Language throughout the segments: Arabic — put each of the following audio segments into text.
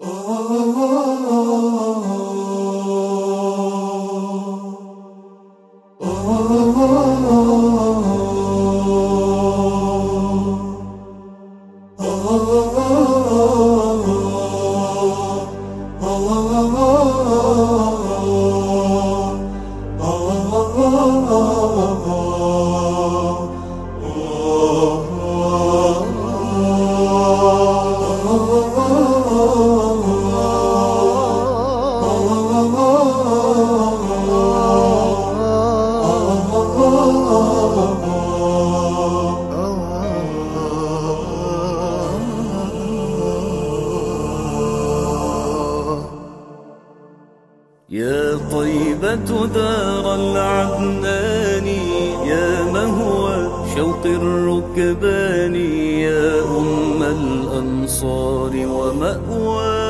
يا طيبة دار العدنان، يا مهوى شوق الركبان، يا أم الأنصار ومأوى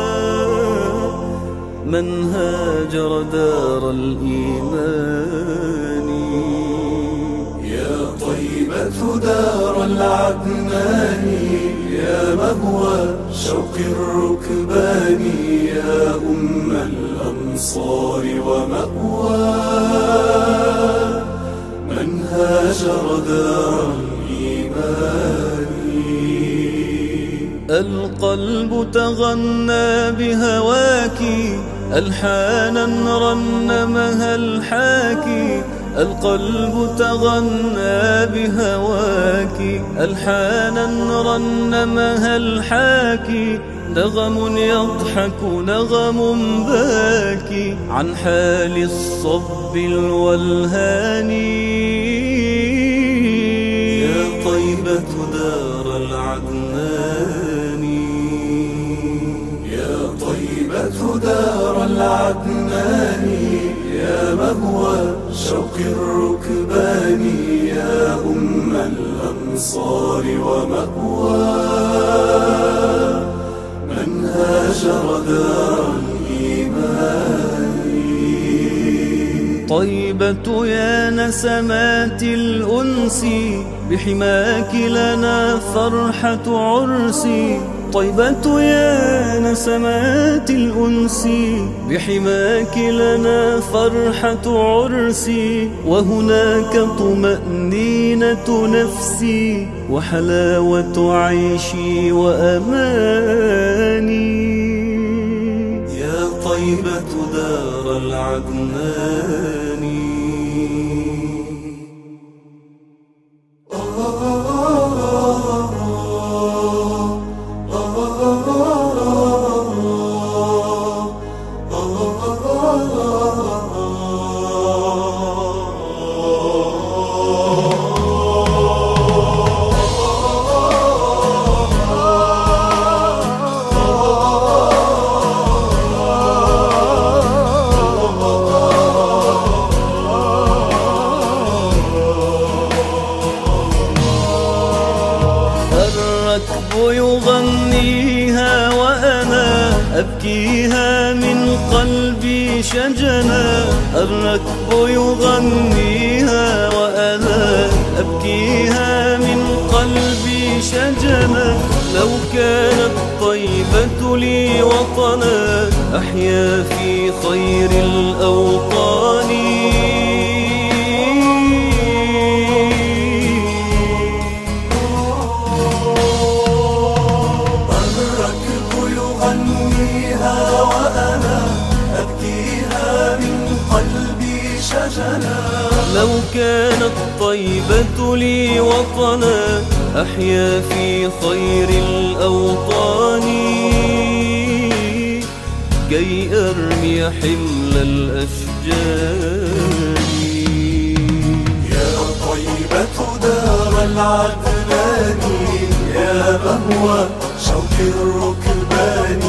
من هاجر دار الإيمان. يا طيبة دار العدنان، يا مهوى شوق الركبان، يا أم الأنصار ومأوى من هاجر دار الإيمان. القلب تغنى بهواك، ألحانا رنمها الحاكي. القلب تغنى بهواك، ألحانا رنمها الحاكي. نغم يضحك نغم باكي عن حال الصب الولهان. يا طيبة دار العدنان، يا طيبة دار العدنان، يا مهوى شوق الركبان، يا أم الأنصار ومأوى من هاجر دار الإيمان. طيبة يا نسمات الأنس، بحماك لنا فرحة عرسي. طيبة يا نسمات الأنس، بحماك لنا فرحة عرسي. وهناك طمأنينة نفسي، وحلاوة عيشي وأماني. يا طيبة دار العدنان. الركب يغنيها وأنا أبكيها من قلبي شجنا. الركب يغنيها وأنا أبكيها من قلبي شجنا. لو كانت طيبة لي وطنا، أحيا في خير الأوطان. وأنا أبكيها من قلبي شجنا. لو كانت طيبة لي وطنا، أحيا في خير الأوطان. كي أرمي حمل الأشجار. يا طيبة دار العدنان، يا مهوى شوق الركبان،